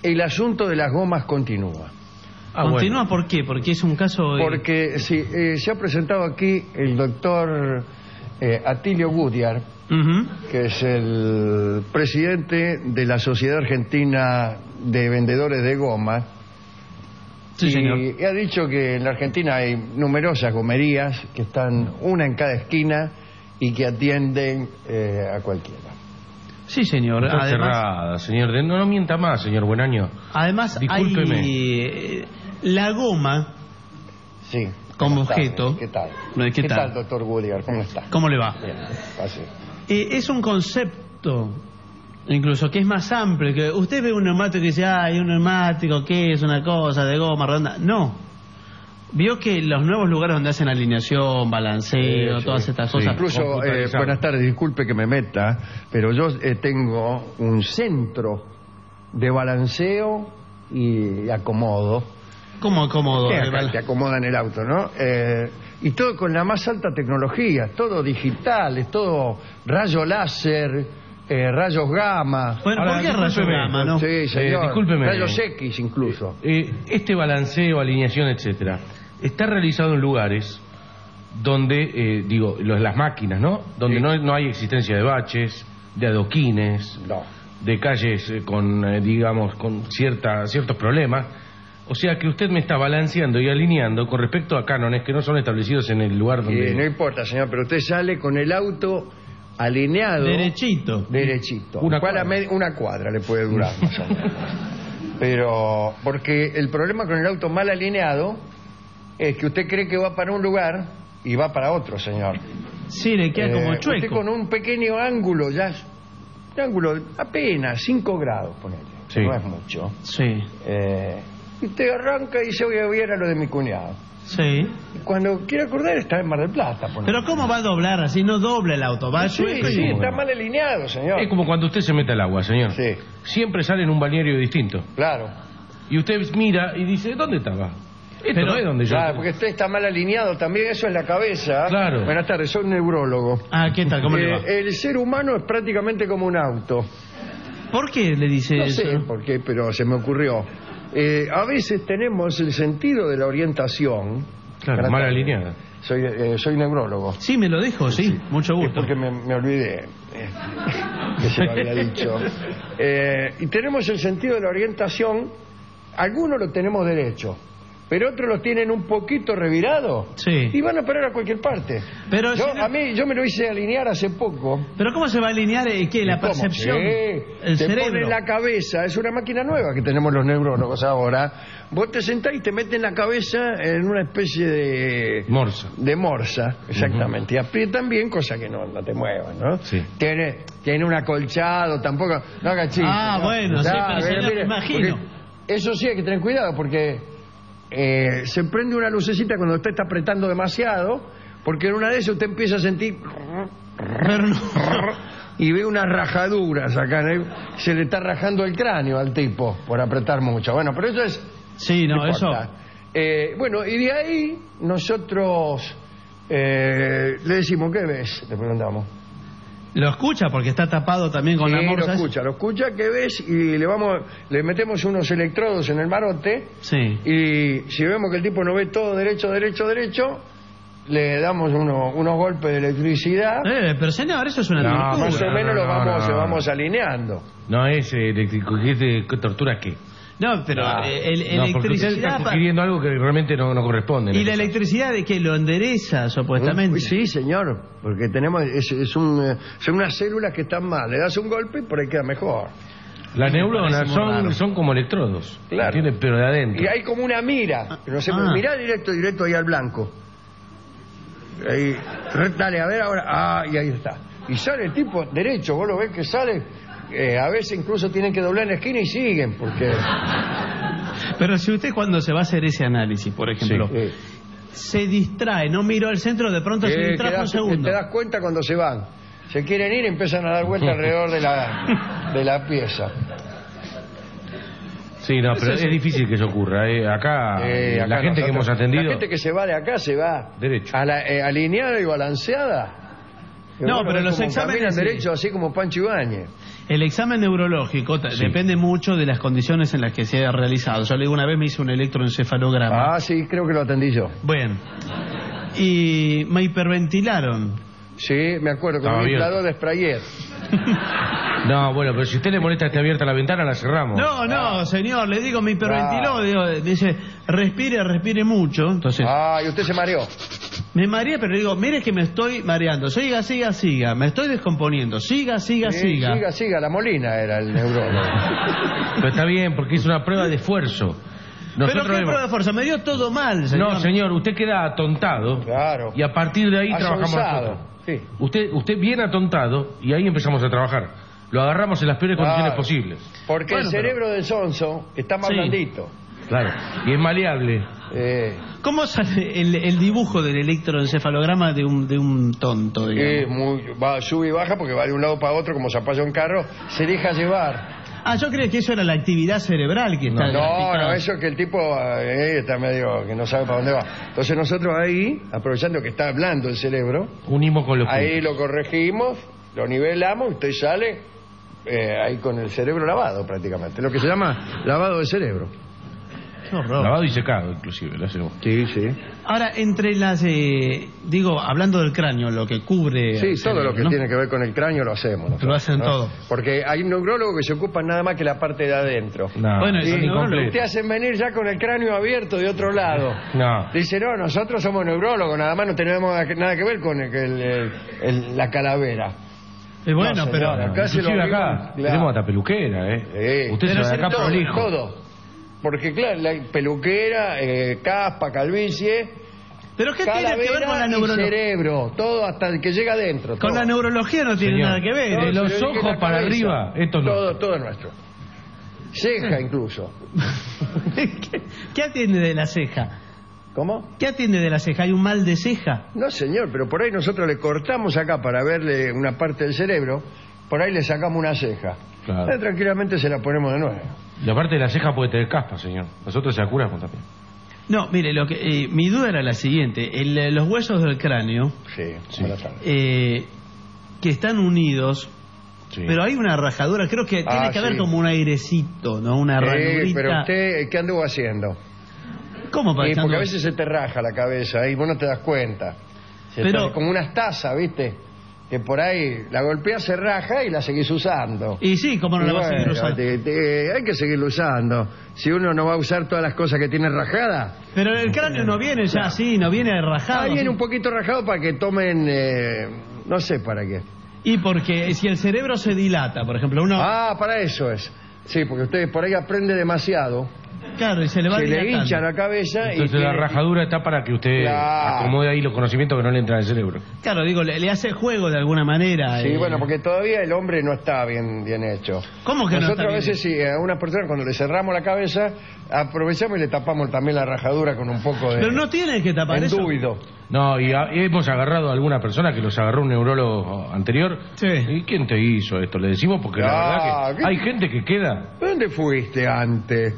el asunto de las gomas continúa. ¿Continúa por qué? Porque es un caso... Porque sí, se ha presentado aquí el doctor Atilio Goodyear, que es el presidente de la Sociedad Argentina de Vendedores de Goma. Sí, señor. Y ha dicho que en la Argentina hay numerosas gomerías que están una en cada esquina y que atienden a cualquiera. Sí, señor. Está Además, cerrada, señor. No mienta más, señor Buenaño. Además, discúlpeme. hay la goma Sí. como ¿Cómo está? objeto. ¿Qué tal? ¿Qué tal? doctor Goodyear? ¿Cómo está? ¿Cómo le va? Bien, así. Es un concepto, incluso, que es más amplio. Que usted ve un neumático y dice, hay un neumático, ¿qué es? Una cosa de goma redonda. No. Vio que los nuevos lugares donde hacen alineación, balanceo, Sí, todas estas cosas. Incluso, buenas tardes, disculpe que me meta, pero yo tengo un centro de balanceo y acomodo. ¿Cómo acomodo? Te acomodan el auto, ¿no? Y todo con la más alta tecnología, todo digital, es todo rayo láser, rayos gamma. Bueno, Ahora, ¿por qué rayos discúlpeme. gamma, no? Sí, señor. Discúlpeme. Rayos X incluso. Este balanceo, alineación, etcétera, está realizado en lugares donde, las máquinas, ¿no? Donde Sí. no hay existencia de baches, de adoquines, No. de calles con ciertos problemas. O sea que usted me está balanceando y alineando con respecto a cánones que no son establecidos en el lugar donde... No importa, señor, pero usted sale con el auto alineado. Derechito. Una cuadra le puede durar más o menos. Pero, porque el problema con el auto mal alineado es que usted cree que va para un lugar y va para otro, señor. Sí, le queda como chueco. Usted con un pequeño ángulo, un ángulo apenas 5 grados, ponele. Sí. No es mucho. Sí. Y te arranca y dice, voy a ver a lo de mi cuñado. Sí. Y cuando quiere acordar está en Mar del Plata, ponele. Pero ¿cómo va a doblar así? No dobla el auto, va Sí, chueco sí, y... está mal alineado, señor. Es como cuando usted se mete al agua, señor. Sí. Siempre sale en un balneario distinto. Claro. Y usted mira y dice, ¿dónde estaba? Esto Pero- no es donde yo... Claro, porque usted está mal alineado también, eso es la cabeza. Claro. Buenas tardes, soy neurólogo. Ah, ¿qué tal? ¿Cómo le va? El ser humano es prácticamente como un auto. ¿Por qué le dice No eso? sé por qué, pero se me ocurrió. A veces tenemos el sentido de la orientación. Claro, mal alineada. Soy neurólogo. Sí, me lo dijo, sí. Mucho Es gusto. porque me olvidé que se lo había dicho. Y tenemos el sentido de la orientación. Algunos lo tenemos derecho, pero otros lo tienen un poquito revirado. Sí. Y van a parar a cualquier parte. Pero yo, si no- yo me lo hice alinear hace poco. ¿Pero cómo se va a alinear qué? La ¿Cómo? percepción, Sí, el te cerebro. pone la cabeza, es una máquina nueva que tenemos los neurólogos ahora. Vos te sentás y te meten la cabeza en una especie de morsa, exactamente. Y aprietan bien, cosa que no te muevan, ¿no? Sí. Tiene un acolchado, tampoco, no haga chistes, Ah, ¿no? bueno, sí, pero señor, me imagino. Eso sí hay que tener cuidado porque se prende una lucecita cuando usted está apretando demasiado, porque en una de esas usted empieza a sentir Pero no. y ve unas rajaduras acá, ¿no? Se le está rajando el cráneo al tipo por apretar mucho. Bueno, pero eso es... Sí, no, eso... importa. Bueno, y de ahí nosotros le decimos, ¿qué ves? Le preguntamos. Lo escucha porque está tapado también con Sí, la morsa. lo escucha, ¿qué ves? Y le metemos unos electrodos en el marote. Sí. Y si vemos que el tipo no ve todo derecho, le damos unos golpes de electricidad. Pero señor, eso es una No, tortura. Más o menos lo no. vamos alineando. No es eléctrico, ¿qué tortura qué? No, pero No. No, porque usted está electricidad... sugiriendo algo que realmente no corresponde. ¿Y la electricidad de qué? ¿Lo endereza, supuestamente? Sí, señor, porque tenemos son unas células que están mal. Le das un golpe y por ahí queda mejor. Las neuronas parece muy raro. son como electrodos, Claro. ¿entiende? Pero de adentro. Y hay como una mira. No sé, mirá directo ahí al blanco. Ahí, dale, a ver ahora. Y ahí está. Y sale el tipo derecho, vos lo ves que sale. A veces incluso tienen que doblar en la esquina y siguen, porque... Pero si usted cuando se va a hacer ese análisis, por ejemplo, se distrae, no miró al centro, de pronto se distrae un segundo. Te das cuenta cuando se van. Se quieren ir y empiezan a dar vuelta alrededor de la pieza. Sí, no, pero es difícil que eso ocurra. Acá, la gente que hemos atendido... La gente que se va de acá se va derecho. alineada y balanceada. No, pero los como exámenes caminan sí. derecho así como Pancho Ibáñez. El examen neurológico depende mucho de las condiciones en las que se haya realizado. Yo le digo, una vez me hice un electroencefalograma. Ah, sí, creo que lo atendí yo. Bueno. Y me hiperventilaron. Sí, me acuerdo, con Estaba un abierto. inflador de Sprayer. No, bueno, pero si usted le molesta que esté abierta la ventana, la cerramos. No, señor, le digo, me hiperventiló. Digo, dice, respire mucho. Entonces, Ah, y usted se mareó. me mareé, pero le digo, mire que me estoy mareando. Siga. Me estoy descomponiendo. Siga. Siga, la Molina era el neurólogo. Pero está bien, porque es una prueba de esfuerzo. Pero qué hemos- prueba de fuerza, me dio todo mal, señor. No, señor, usted queda atontado. Claro. Y a partir de ahí trabajamos Asonsado. nosotros. Sí. Usted bien atontado y ahí empezamos a trabajar. Lo agarramos en las peores condiciones Claro. posibles. Porque Bueno, el cerebro del sonso está más Sí. blandito. Claro. Y es maleable. ¿Cómo sale el dibujo del electroencefalograma de un tonto, digamos? Sube y baja porque va de un lado para otro como zapallo en carro. Se deja llevar. Ah, yo creía que eso era la actividad cerebral que está No, practicada. eso es que el tipo está medio que no sabe para dónde va. Entonces nosotros ahí, aprovechando que está blando el cerebro, Unimos con los ahí puntos. lo corregimos, lo nivelamos y usted sale ahí con el cerebro lavado prácticamente. Lo que se llama lavado de cerebro. Qué horror. Lavado y secado, inclusive, lo hacemos. Sí, sí. Ahora, entre las... hablando del cráneo, lo que cubre... Sí, el todo cerebro, lo que ¿no? tiene que ver con el cráneo lo hacemos nosotros, Lo hacen todo. Porque hay un neurólogo que se ocupa nada más que la parte de adentro. No, Bueno, es eso no incompleto. Te hacen venir ya con el cráneo abierto de otro lado. No. Dice, no, nosotros somos neurólogos, nada más no tenemos nada que ver con la calavera. Bueno, No, pero... señora, acá se lo Inclusive abrimos, acá claro. tenemos hasta peluquera, ¿eh? Usted se Pero va de acá todo, prolijo. todo. Porque claro, la peluquera, caspa, calvicie, ¿Pero qué tiene que ver con la calavera y neurología? cerebro, todo hasta el que llega adentro. Con todo. la neurología no tiene Señor. nada que ver. De ¿eh? los Pero ojos la para cabeza, arriba, esto no. Todo es nuestro. Ceja incluso. ¿Qué atiende de la ceja? ¿Cómo? ¿Qué atiende de la ceja? ¿Hay un mal de ceja? No, señor, pero por ahí nosotros le cortamos acá para verle una parte del cerebro, por ahí le sacamos una ceja. Claro. Tranquilamente se la ponemos de nuevo. Y aparte de la ceja puede tener caspa, señor. Nosotros se la curamos también. No, mire, mi duda era la siguiente. Los huesos del cráneo, Sí, buenas tardes. que están unidos, Sí. pero hay una rajadura, creo que tiene que haber sí. como un airecito, ¿no? Una ranurita. Pero usted, ¿qué anduvo haciendo? ¿Cómo para Porque a veces se te raja la cabeza y vos no te das cuenta. Pero- Como unas tazas, ¿viste? Que por ahí la golpeas, se raja y la seguís usando. Y sí, ¿cómo no Y la va a seguir bueno, usando? hay que seguirlo usando. Si uno no va a usar todas las cosas que tiene rajada, Pero el cráneo no viene ya así, no viene rajado. ahí viene ¿sí? un poquito rajado para que tomen, no sé para qué. Y porque si el cerebro se dilata, por ejemplo, uno... Ah, para eso es. Sí, porque usted por ahí aprende demasiado, claro, y se le va se le dilatando. hincha la cabeza Entonces la rajadura está para que usted Claro. acomode ahí los conocimientos que no le entran al cerebro. Claro, digo, le hace juego de alguna manera. Sí, bueno, porque todavía el hombre no está bien hecho. ¿Cómo que no Nosotros está a bien veces, sí, a una persona cuando le cerramos la cabeza, aprovechamos y le tapamos también la rajadura con un poco de Pero no tiene que tapar eso. enduido. No, y hemos agarrado a alguna persona que los agarró un neurólogo anterior. Sí. ¿Y quién te hizo esto? Le decimos porque la Ah, verdad que ¿qué? hay gente que queda. ¿Dónde fuiste antes?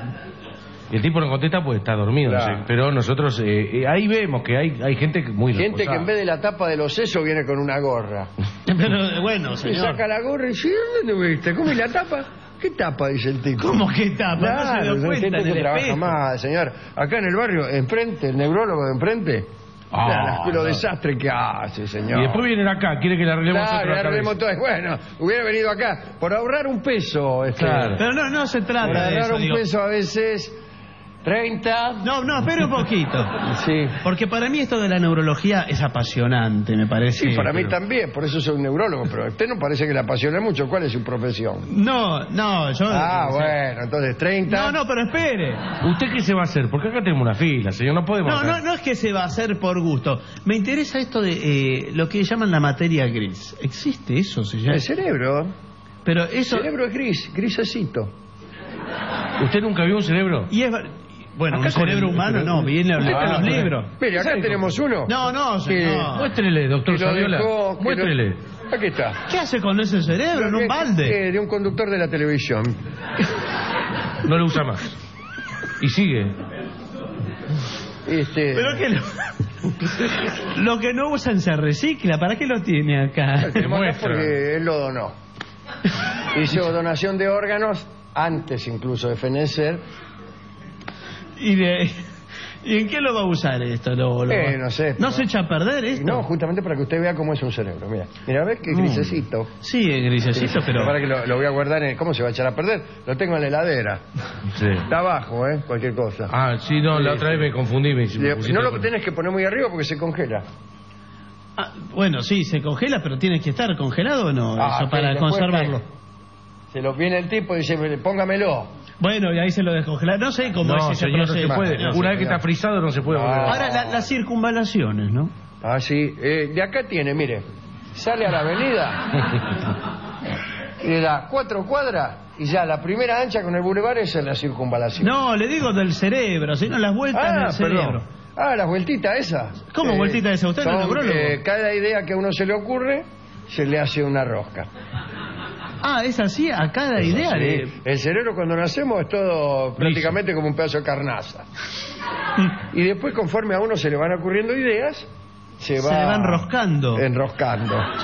Y el tipo no contesta porque está dormido. Claro. no sé. Pero nosotros ahí vemos que hay gente que muy Gente que responsable. en vez de la tapa de los sesos viene con una gorra. Pero bueno, Y señor. saca la gorra y dice, ¿dónde viste? ¿Cómo y la tapa? ¿Qué tapa? Dice el tipo. ¿Cómo que tapa? Claro, no se dio hay cuenta gente en que el trabaja espejo. más, señor. Acá en el barrio, enfrente, el neurólogo de enfrente, los no. desastres que hace, señor. Y después vienen acá, quiere que le arreglemos Claro, otra le arreglemos cabeza. todo. Bueno, hubiera venido acá por ahorrar un peso. Claro. Pero no se Por trata de ahorrar eso, un digo. peso a veces, 30. No, espera un poquito. Sí. Porque para mí esto de la neurología es apasionante, me parece. Sí, para mí pero- también, por eso soy un neurólogo, pero a usted no parece que le apasione mucho. ¿Cuál es su profesión? No, yo... Ah, bueno, entonces 30. No, pero espere. ¿Usted qué se va a hacer? Porque acá tenemos una fila, señor, no podemos... No es que se va a hacer por gusto. Me interesa esto de lo que llaman la materia gris. ¿Existe eso? Se llama? El cerebro. Pero El eso... cerebro es gris, grisecito. ¿Usted nunca vio un cerebro? Y es... Bueno, Acá un cerebro con el- humano no, viene en los libros. Mire, acá tenemos uno. No, señor. Muéstrele, doctor Que lo Saviola. dejó, que Muéstrele. lo- Aquí está. ¿Qué hace con ese cerebro en un balde? De un conductor de la televisión. No lo usa más. Y sigue. Este, ¿Pero qué? Lo que no usan se recicla. ¿Para qué lo tiene acá? Tenemos acá porque él lo donó. Hizo donación de órganos antes incluso de fenecer. ¿Y en qué lo va a usar esto? No sé. ¿No se echa a perder esto? No, justamente para que usted vea cómo es un cerebro. Mira, ¿ves qué grisecito? Sí, es grisecito, pero... Para que lo voy a guardar ¿Cómo se va a echar a perder? Lo tengo en la heladera. Sí. Está abajo, cualquier cosa. Ah, sí, no, la otra vez me confundí. No lo tenés que poner muy arriba porque se congela. Bueno, sí, se congela, pero tiene que estar congelado o no, eso para conservarlo. Se lo viene el tipo y dice, póngamelo. Bueno, y ahí se lo descongela. No sé cómo es ese señor, proceso. no se puede. Una vez que está frisado no se puede volver. Ahora, las circunvalaciones, ¿no? Ah, sí. De acá tiene, mire. Sale a la avenida y le da 4 cuadras y ya la primera ancha con el bulevar es en la circunvalación. No, le digo del cerebro, sino las vueltas del cerebro. Las vueltitas esas. ¿Cómo vueltitas esas? ¿Usted no es neurólogo? Cada idea que a uno se le ocurre, se le hace una rosca. ¿Es así a cada idea? Sí. El cerebro cuando nacemos es todo prácticamente como un pedazo de carnaza. Y después conforme a uno se le van ocurriendo ideas, se le van enroscando. Sí,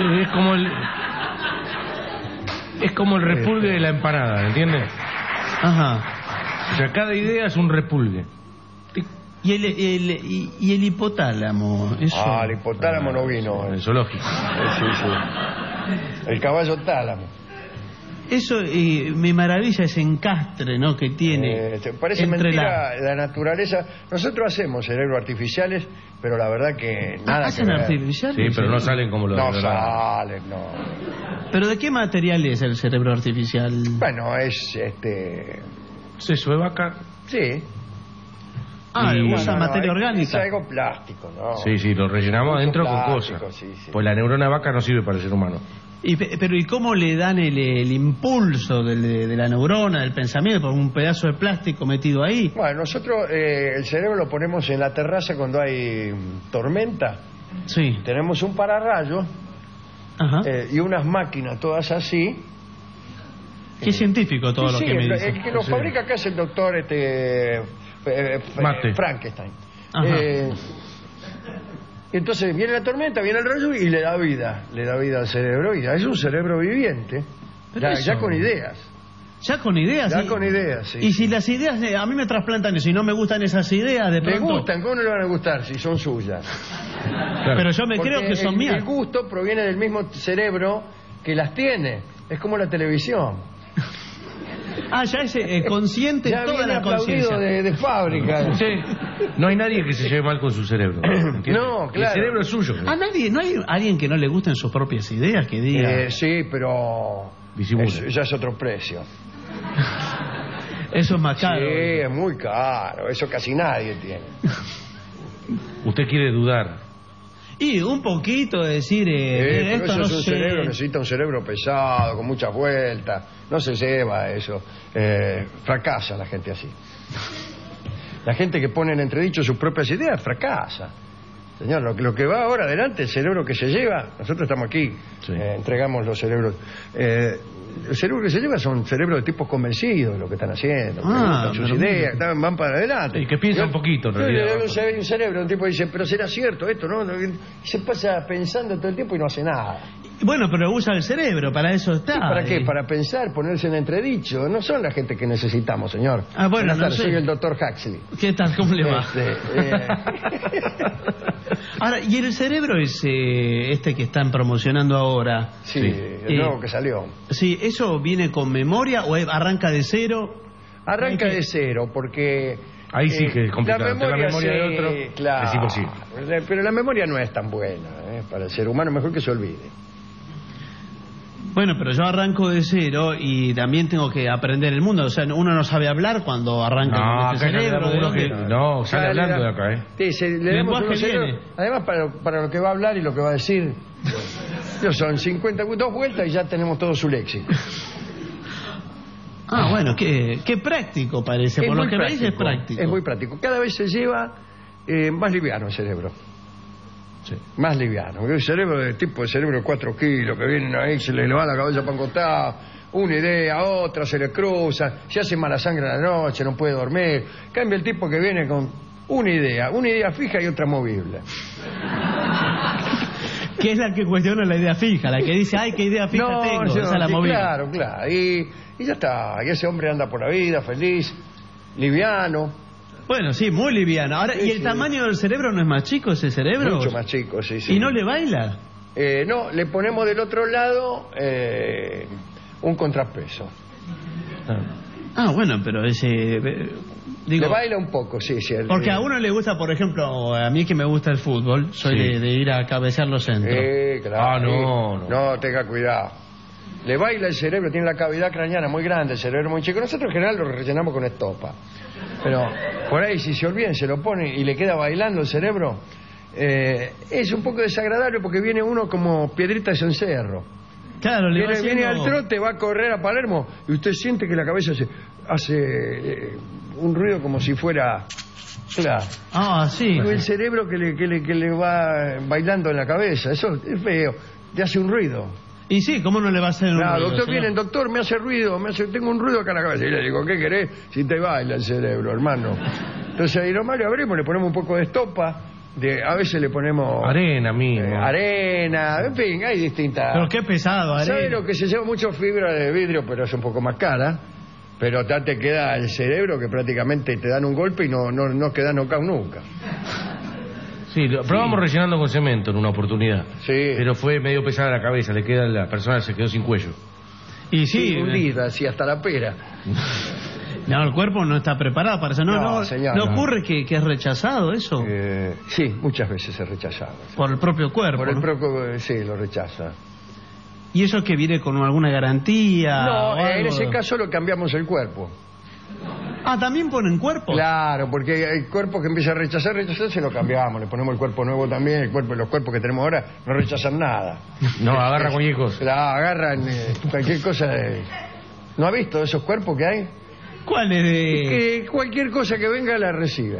es como el repulgue de la empanada, ¿entiendes? Ajá. O sea, cada idea es un repulgue. ¿Y el hipotálamo? Eso... el hipotálamo no vino. El zoológico. Sí. El caballo tálamo. Eso me maravilla ese encastre, ¿no? Que tiene. Parece mentira la naturaleza. Nosotros hacemos cerebros artificiales, pero la verdad que nada. ¿Hacen artificiales? Sí, pero no salen como los de No salen, no. ¿Pero de qué material es el cerebro artificial? Bueno, es seso de vaca. Sí. Usa materia orgánica. Es algo plástico, ¿no? Sí, lo rellenamos adentro con cosas. Sí. Pues la neurona de vaca no sirve para el ser humano. Pero ¿y cómo le dan el impulso de la neurona, del pensamiento, por un pedazo de plástico metido ahí? Bueno, nosotros el cerebro lo ponemos en la terraza cuando hay tormenta. Sí. Tenemos un pararrayo y unas máquinas todas así. Qué científico todo lo que me dice. El que lo fabrica acá es el doctor Frankenstein. Y entonces viene la tormenta, viene el rayo y le da vida al cerebro. Y es un cerebro viviente, ya con ideas. ¿Ya con ideas? Ya con ideas, sí. Y si las ideas, a mí me trasplantan eso y no me gustan esas ideas, de pronto... ¿Le gustan? ¿Cómo no le van a gustar si son suyas? Claro. Pero yo creo que son mías. El gusto proviene del mismo cerebro que las tiene. Es como la televisión. Ya es consciente ya toda la conciencia. De fábrica. Sí. No hay nadie que se lleve mal con su cerebro. No, claro. El cerebro es suyo. ¿No hay alguien que no le gusten sus propias ideas que diga? Sí, pero ya es otro precio. Eso es más caro. Sí, es muy caro. Eso casi nadie tiene. Usted quiere dudar. Y un poquito de decir... pero esto eso no es un sé. cerebro, necesita un cerebro pesado, con muchas vueltas. No se lleva eso. Fracasa la gente así. La gente que pone en entredicho sus propias ideas fracasa. Señor, lo que va ahora adelante, el cerebro que se lleva, nosotros estamos aquí, entregamos los cerebros. El cerebro que se lleva son cerebros de tipos convencidos de lo que están haciendo, sus ideas, van para adelante. Y que piensa un poquito, en realidad. Un cerebro, un tipo dice, pero será cierto esto, ¿no? Y se pasa pensando todo el tiempo y no hace nada. Bueno, pero usa el cerebro, para eso está. ¿Sí, para qué? Para pensar, ponerse en entredicho. No son la gente que necesitamos, señor. Bueno, no sé. Soy el doctor Huxley. ¿Qué tal? ¿Cómo le va? Ahora, ¿y el cerebro es este que están promocionando ahora? Sí, el nuevo que salió. Sí, ¿eso viene con memoria o arranca de cero? Arranca de cero, porque... Ahí sí que es complicado. La memoria de otro claro, es imposible. Pero la memoria no es tan buena. Para el ser humano mejor que se olvide. Bueno, pero yo arranco de cero y también tengo que aprender el mundo. O sea, uno no sabe hablar cuando arranca con este cerebro. Sale hablando de acá, Sí, le damos unos cerebros. Además, para lo que va a hablar y lo que va a decir, son 52 vueltas y ya tenemos todo su léxico. Bueno, qué práctico parece. Por lo que me dice es práctico. Es muy práctico. Cada vez se lleva más liviano el cerebro. Sí. Más liviano. El cerebro de tipo de cerebro de 4 kilos que vienen ahí, se le va la cabeza para un costado, una idea, otra, se le cruza, se hace mala sangre a la noche, no puede dormir. Cambia el tipo que viene con una idea fija y otra movible. ¿Qué es la que cuestiona la idea fija? La que dice, ay, qué idea fija tengo, esa es la movida. Claro, claro. Y ya está. Y ese hombre anda por la vida, feliz, liviano. Bueno, sí, muy liviano. Ahora, ¿y el tamaño del cerebro no es más chico ese cerebro? Mucho más chico, sí, sí. ¿Y no le baila? No, le ponemos del otro lado un contrapeso. Ah, bueno, pero ese... le baila un poco, sí. Porque a uno le gusta, por ejemplo, a mí que me gusta el fútbol, soy de ir a cabecear los centros. Claro. No, tenga cuidado. Le baila el cerebro, tiene la cavidad craneana muy grande, el cerebro muy chico. Nosotros en general lo rellenamos con estopa. Pero por ahí, si se olviden, se lo pone y le queda bailando el cerebro, es un poco desagradable porque viene uno como piedrita de cencerro. Claro, viene al trote, va a correr a Palermo y usted siente que la cabeza hace un ruido como si fuera... Claro. Ah, sí. El cerebro que le va bailando en la cabeza, eso es feo, le hace un ruido. Y sí, ¿cómo no le va a hacer un ruido? Doctor, viene, doctor, me hace ruido, tengo un ruido acá en la cabeza. Y le digo, ¿qué querés? Si te baila el cerebro, hermano. Entonces ahí nomás le abrimos, le ponemos un poco de estopa, a veces le ponemos... Arena, amigo. Arena, en fin, hay distintas... Pero qué pesado, arena. ¿Sabe lo que se lleva? Mucho fibra de vidrio, pero es un poco más cara. Pero te queda el cerebro que prácticamente te dan un golpe y no queda knockout nunca. Sí, lo probamos rellenando con cemento en una oportunidad. Sí. Pero fue medio pesada la cabeza, la persona se quedó sin cuello. Y sí, hundida, así hasta la pera. No, el cuerpo no está preparado para eso. Señor, ¿No ocurre que es rechazado eso? Sí, muchas veces es rechazado. Por el propio cuerpo. Por el propio, sí, lo rechaza. ¿Y eso que viene con alguna garantía? No, en ese caso lo cambiamos el cuerpo. Ah, ¿también ponen cuerpo? Claro, porque el cuerpo que empieza a rechazar, se lo cambiamos, le ponemos el cuerpo nuevo también. Los cuerpos que tenemos ahora no rechazan nada. No, agarran cualquier cosa. Agarran cualquier cosa. ¿No ha visto esos cuerpos que hay? ¿Cuáles Que cualquier cosa que venga la recibe.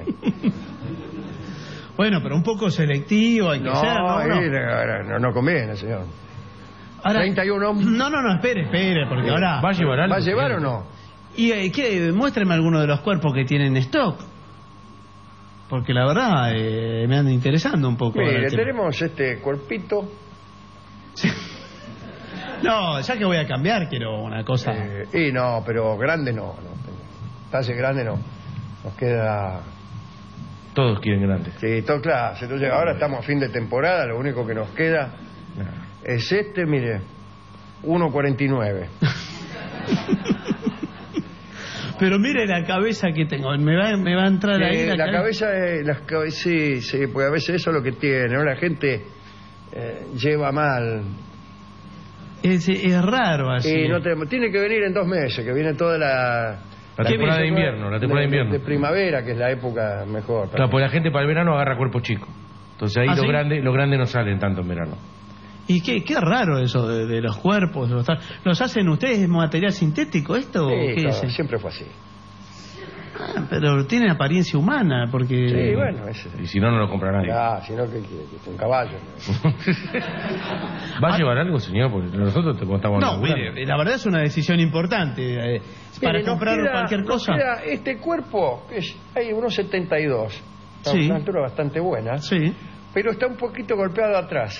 Bueno, pero un poco selectivo hay que ser, no conviene, señor. Ahora, 31. No, espere, porque ahora... ¿Va a llevar algo? ¿Va a llevar o no? Y muéstreme alguno de los cuerpos que tienen stock. Porque la verdad me anda interesando un poco. Mire, tenemos este cuerpito. No, ya que voy a cambiar, quiero una cosa. No, pero grande no. Talle grande no. Nos queda... Todos quieren grande. Sí, todo claro. Entonces, ahora estamos a fin de temporada, lo único que nos queda es mire, 1.49. Pero mire la cabeza que tengo, me va a entrar ahí la cabeza. Sí, porque a veces eso es lo que tiene, ¿no? La gente lleva mal. Es raro así. Tiene que venir en 2 meses, que viene toda la temporada de invierno, de primavera, que es la época mejor. Claro, pues la gente para el verano agarra cuerpo chico. Entonces ahí los grandes no salen tanto en verano. Y qué raro eso de los cuerpos. ¿Los hacen ustedes en material sintético esto? Sí, ¿Qué claro, siempre fue así. Pero tiene apariencia humana, porque... Sí, bueno. Y si no lo compra nadie. Si no, que es un caballo. ¿Va a llevar algo, señor? Porque nosotros estamos... No, mire, la verdad es una decisión importante. Para comprar cualquier cosa. Este cuerpo, hay unos 72. Está una altura bastante buena. Sí. Pero está un poquito golpeado atrás.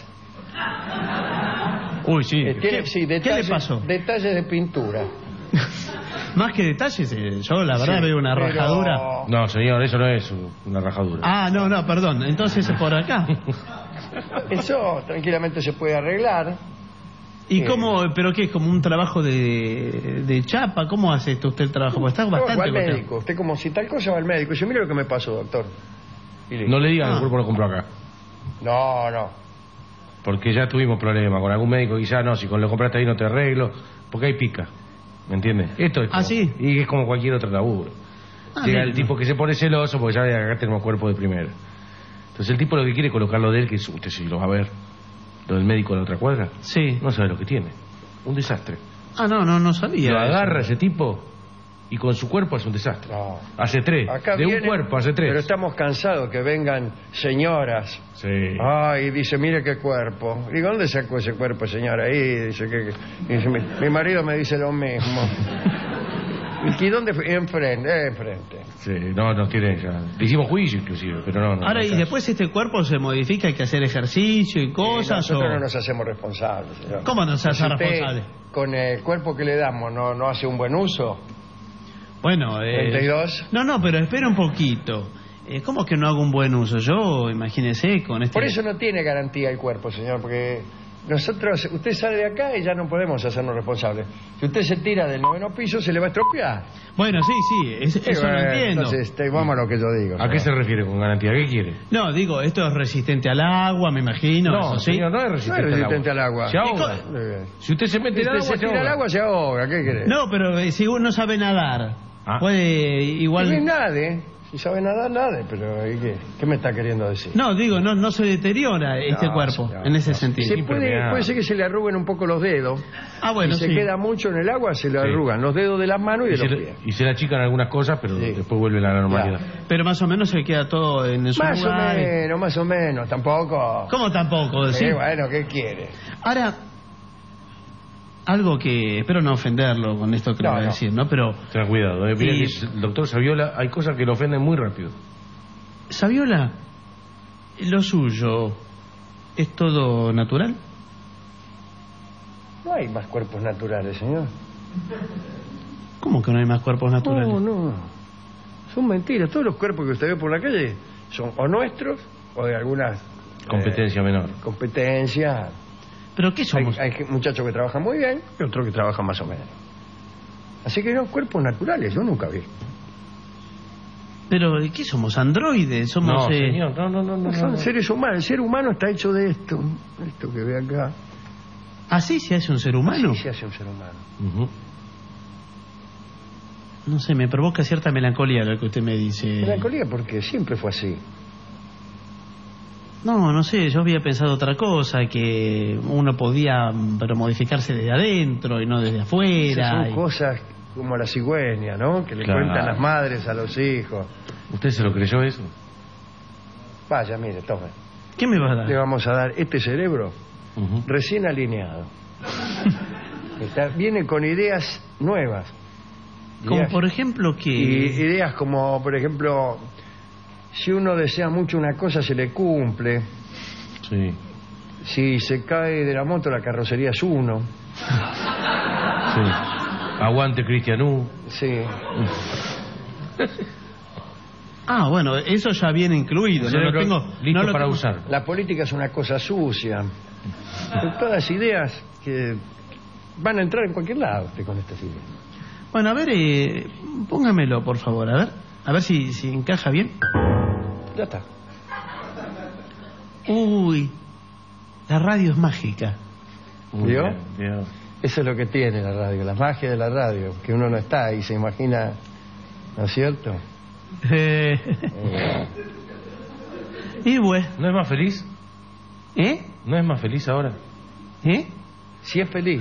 Uy, sí. ¿Qué le pasó? Detalles de pintura. Más que detalles, yo la verdad veo una rajadura. No, señor, eso no es una rajadura. Ah, no, perdón. Entonces es por acá. Eso tranquilamente se puede arreglar. ¿Y cómo? ¿Pero qué es? ¿Como un trabajo de chapa? ¿Cómo hace esto usted el trabajo? Porque está bastante... va al médico. Usted como si tal cosa va al médico. Dice, mire lo que me pasó, doctor. No le digan, el cuerpo lo compró acá. No. Porque ya tuvimos problemas con algún médico, quizás no, si lo compraste ahí no te arreglo, porque hay pica. ¿Me entiendes? Esto es como, sí. Y es como cualquier otro laburo. Llega el tipo que se pone celoso porque ya acá tenemos cuerpo de primera. Entonces el tipo lo que quiere es colocarlo de él, que usted sí lo va a ver, lo del médico de la otra cuadra. Sí. No sabe lo que tiene. Un desastre. No sabía. Lo agarra ese tipo y con su cuerpo es un desastre. No. Hace 3. Acá de viene, un cuerpo hace 3. Pero estamos cansados que vengan señoras. Sí. Ay, dice, mire qué cuerpo. Digo, ¿dónde sacó ese cuerpo, señora? Ahí dice que dice, mi marido me dice lo mismo. ¿Y dónde fue? Enfrente. Sí, no, nos tiene ya. Le hicimos juicio inclusive, pero no. Ahora, ¿y después este cuerpo se modifica? ¿Hay que hacer ejercicio y cosas? Nosotros o... no nos hacemos responsables, señor. ¿Cómo no se hace Si usted, responsable? con el cuerpo que le damos, no hace un buen uso. Bueno, 32. No, pero espera un poquito. ¿Cómo que no hago un buen uso? Yo, imagínese, con este... Por eso no tiene garantía el cuerpo, señor, porque nosotros, usted sale de acá y ya no podemos hacernos responsables. Si usted se tira del 9º piso, se le va a estropear. Bueno, sí, eso lo entiendo. Entonces, vamos a lo que yo digo. ¿A qué se refiere con garantía? ¿Qué quiere? No, digo, esto es resistente al agua, me imagino. No, eso sí. señor, no es resistente, al agua. Se ahoga. Muy bien. Si usted se mete Si en el usted agua, se tira al agua, se ahoga. ¿Qué querés? No, pero si uno sabe nadar, puede igual... No nade. Si sabe nadar, nade. Pero ¿y qué me está queriendo decir? No, digo, no se deteriora este cuerpo, señor, en ese sentido. Puede ser que se le arruguen un poco los dedos. Bueno, si se queda mucho en el agua, se le arrugan los dedos de las manos y de los pies. Y se le achican algunas cosas, pero después vuelve a la normalidad. Pero más o menos se queda todo en su lugar. Más o menos, tampoco. ¿Cómo tampoco? ¿Sí? Bueno, ¿qué quiere? Ahora, algo que espero no ofenderlo con esto que le voy a decir, ¿no? Pero ten cuidado, mira que el doctor Saviola, hay cosas que lo ofenden muy rápido. Saviola, lo suyo es todo natural. No hay más cuerpos naturales, señor. ¿Cómo que no hay más cuerpos naturales? No. Son mentiras. Todos los cuerpos que usted ve por la calle son o nuestros o de algunas competencia menor. Competencia. ¿Pero qué somos? Hay muchachos que trabajan muy bien y otros que trabajan más o menos. Así que no, cuerpos naturales, yo nunca vi. ¿Pero qué somos? ¿Androides? Somos, no, señor, no. Son seres humanos. El ser humano está hecho de esto que ve acá. ¿Así se hace un ser humano? Así se hace un ser humano. No sé, me provoca cierta melancolía lo que usted me dice. ¿Melancolía? Porque siempre fue así. No sé, yo había pensado otra cosa, que uno podía modificarse desde adentro y no desde afuera. Son cosas como la cigüeña, ¿no? Que le cuentan las madres a los hijos. ¿Usted se lo creyó eso? Vaya, mire, tome. ¿Qué me va a dar? Le vamos a dar este cerebro recién alineado. Viene con ideas nuevas. Como por ejemplo que... Ideas como, por ejemplo... Si uno desea mucho una cosa, se le cumple. Sí. Si se cae de la moto, la carrocería es uno. Sí. Aguante Cristianú. Sí. Bueno, eso ya viene incluido. No lo tengo listo para usar. La política es una cosa sucia. Todas ideas que van a entrar en cualquier lado con estas ideas. Bueno, a ver, póngamelo, por favor, a ver si encaja bien. Ya está. Uy, la radio es mágica. ¿Vio? Eso es lo que tiene la radio, la magia de la radio, que uno no está y se imagina, ¿no es cierto? Y bueno. ¿No es más feliz? ¿No es más feliz ahora? Si es feliz.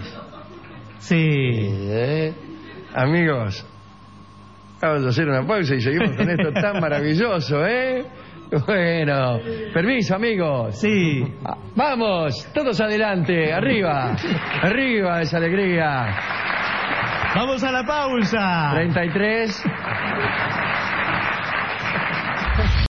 Sí. Amigos, vamos a hacer una pausa y seguimos con esto tan maravilloso, ¿eh? Bueno, permiso, amigos. Sí. Vamos, todos adelante, arriba, arriba esa alegría. Vamos a la pausa. 33.